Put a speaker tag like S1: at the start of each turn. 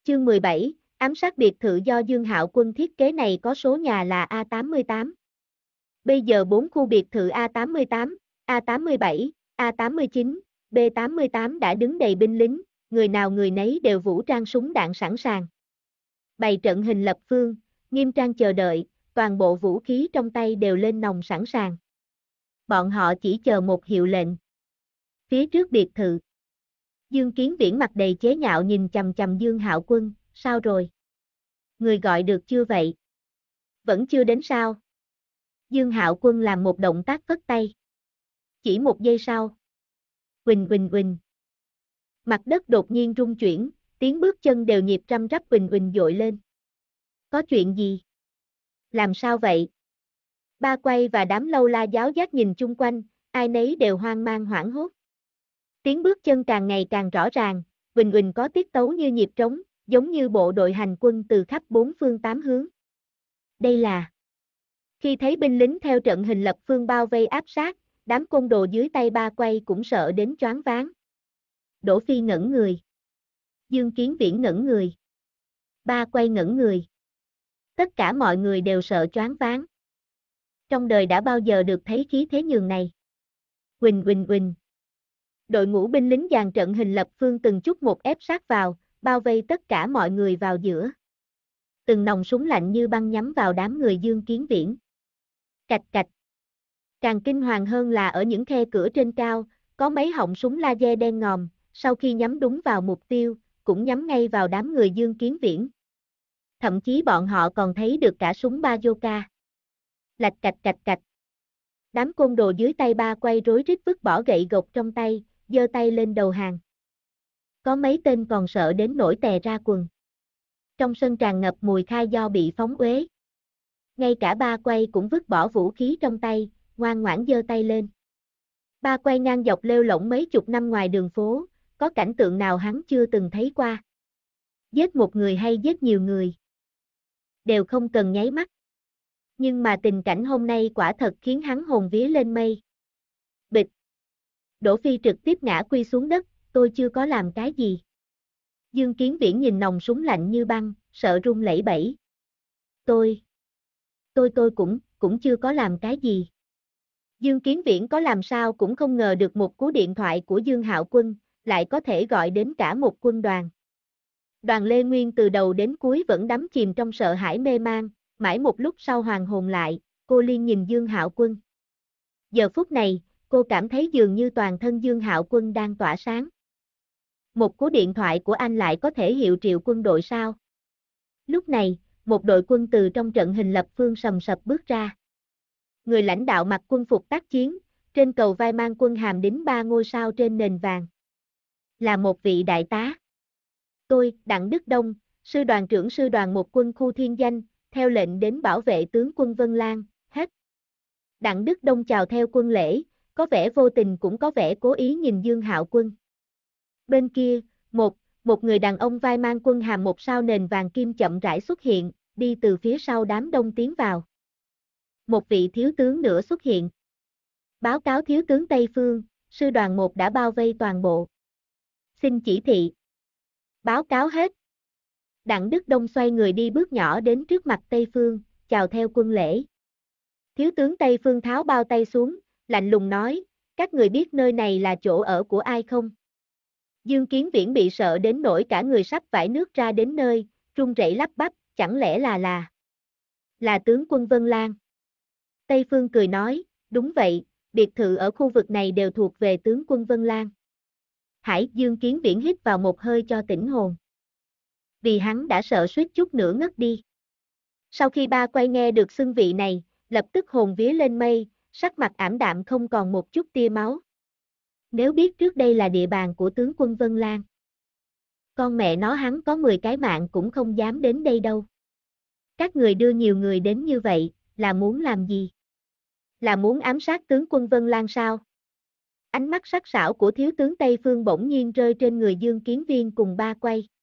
S1: Chương 17, ám sát biệt thự do Dương Hạo Quân thiết kế này có số nhà là A88. Bây giờ 4 khu biệt thự A88, A87, A89, B88 đã đứng đầy binh lính, người nào người nấy đều vũ trang súng đạn sẵn sàng. Bày trận hình lập phương, nghiêm trang chờ đợi, toàn bộ vũ khí trong tay đều lên nòng sẵn sàng. Bọn họ chỉ chờ một hiệu lệnh. Phía trước biệt thự, Dương Kiến Viễn mặt đầy chế nhạo nhìn chằm chằm Dương Hạo Quân, sao rồi? Người gọi được chưa vậy? Vẫn chưa đến sao? Dương Hạo Quân làm một động tác phất tay. Chỉ một giây sau. Huỳnh huỳnh huỳnh. Mặt đất đột nhiên rung chuyển, tiếng bước chân đều nhịp răm rắp huỳnh huỳnh dội lên. Có chuyện gì? Làm sao vậy? Ba Quay và đám lâu la giáo giác nhìn chung quanh, ai nấy đều hoang mang hoảng hốt. Tiếng bước chân càng ngày càng rõ ràng, huỳnh huỳnh có tiết tấu như nhịp trống, giống như bộ đội hành quân từ khắp bốn phương tám hướng. Đây là... Khi thấy binh lính theo trận hình lập phương bao vây áp sát, đám côn đồ dưới tay Ba Quay cũng sợ đến choáng váng. Đỗ Phi ngẩn người. Dương Kiến Viễn ngẩn người. Ba Quay ngẩn người. Tất cả mọi người đều sợ choáng váng. Trong đời đã bao giờ được thấy khí thế nhường này. Huỳnh huỳnh huỳnh. Đội ngũ binh lính dàn trận hình lập phương từng chút một ép sát vào, bao vây tất cả mọi người vào giữa. Từng nòng súng lạnh như băng nhắm vào đám người Dương Kiến Viễn. Cạch cạch. Càng kinh hoàng hơn là ở những khe cửa trên cao, có mấy họng súng laser đen ngòm, sau khi nhắm đúng vào mục tiêu, cũng nhắm ngay vào đám người Dương Kiến Viễn. Thậm chí bọn họ còn thấy được cả súng bazooka. Lạch cạch cạch cạch. Đám côn đồ dưới tay Ba Quay rối rít vứt bỏ gậy gộc trong tay, giơ tay lên đầu hàng. Có mấy tên còn sợ đến nỗi tè ra quần. Trong sân tràn ngập mùi khai do bị phóng uế. Ngay cả Ba Quay cũng vứt bỏ vũ khí trong tay, ngoan ngoãn giơ tay lên. Ba Quay ngang dọc lêu lổng mấy chục năm ngoài đường phố, có cảnh tượng nào hắn chưa từng thấy qua. Giết một người hay giết nhiều người, đều không cần nháy mắt. Nhưng mà tình cảnh hôm nay quả thật khiến hắn hồn vía lên mây. Bịch. Đỗ Phi trực tiếp ngã quy xuống đất, tôi chưa có làm cái gì. Dương Kiến Viễn nhìn nòng súng lạnh như băng, sợ run lẩy bẩy. Tôi cũng chưa có làm cái gì. Dương Kiến Viễn có làm sao cũng không ngờ được một cú điện thoại của Dương Hạo Quân, lại có thể gọi đến cả một quân đoàn. Đoàn Lê Nguyên từ đầu đến cuối vẫn đắm chìm trong sợ hãi mê man, mãi một lúc sau hoàn hồn lại, cô liên nhìn Dương Hạo Quân. Giờ phút này, cô cảm thấy dường như toàn thân Dương Hạo Quân đang tỏa sáng. Một cú điện thoại của anh lại có thể hiệu triệu quân đội sao? Lúc này, một đội quân từ trong trận hình lập phương sầm sập bước ra. Người lãnh đạo mặc quân phục tác chiến, trên cầu vai mang quân hàm đính 3 ngôi sao trên nền vàng. Là một vị đại tá. Tôi, Đặng Đức Đông, sư đoàn trưởng sư đoàn 1 quân khu Thiên Danh, theo lệnh đến bảo vệ tướng quân Vân Lan, hết. Đặng Đức Đông chào theo quân lễ, có vẻ vô tình cũng có vẻ cố ý nhìn Dương Hạo Quân. Bên kia, một người đàn ông vai mang quân hàm 1 sao nền vàng kim chậm rãi xuất hiện, đi từ phía sau đám đông tiến vào. Một vị thiếu tướng nữa xuất hiện. Báo cáo thiếu tướng Tây Phương, sư đoàn 1 đã bao vây toàn bộ. Xin chỉ thị. Báo cáo hết. Đặng Đức Đông xoay người đi bước nhỏ đến trước mặt Tây Phương, chào theo quân lễ. Thiếu tướng Tây Phương tháo bao tay xuống, lạnh lùng nói, các người biết nơi này là chỗ ở của ai không? Dương Kiến Viễn bị sợ đến nỗi cả người sắp vãi nước ra đến nơi, run rẩy lắp bắp, chẳng lẽ là tướng quân Vân Lan? Tây Phương cười nói, đúng vậy, biệt thự ở khu vực này đều thuộc về tướng quân Vân Lan. Dương Kiến Viễn hít vào một hơi cho tỉnh hồn. Vì hắn đã sợ suýt chút nữa ngất đi. Sau khi Ba Quay nghe được xưng vị này, lập tức hồn vía lên mây, sắc mặt ảm đạm không còn một chút tia máu. Nếu biết trước đây là địa bàn của tướng quân Vân Lan, con mẹ nó hắn có 10 cái mạng cũng không dám đến đây đâu. Các người đưa nhiều người đến như vậy, là muốn làm gì? Là muốn ám sát tướng quân Vân Lan sao? Ánh mắt sắc sảo của thiếu tướng Tây Phương bỗng nhiên rơi trên người Dương Kiến Viên cùng Ba Quay.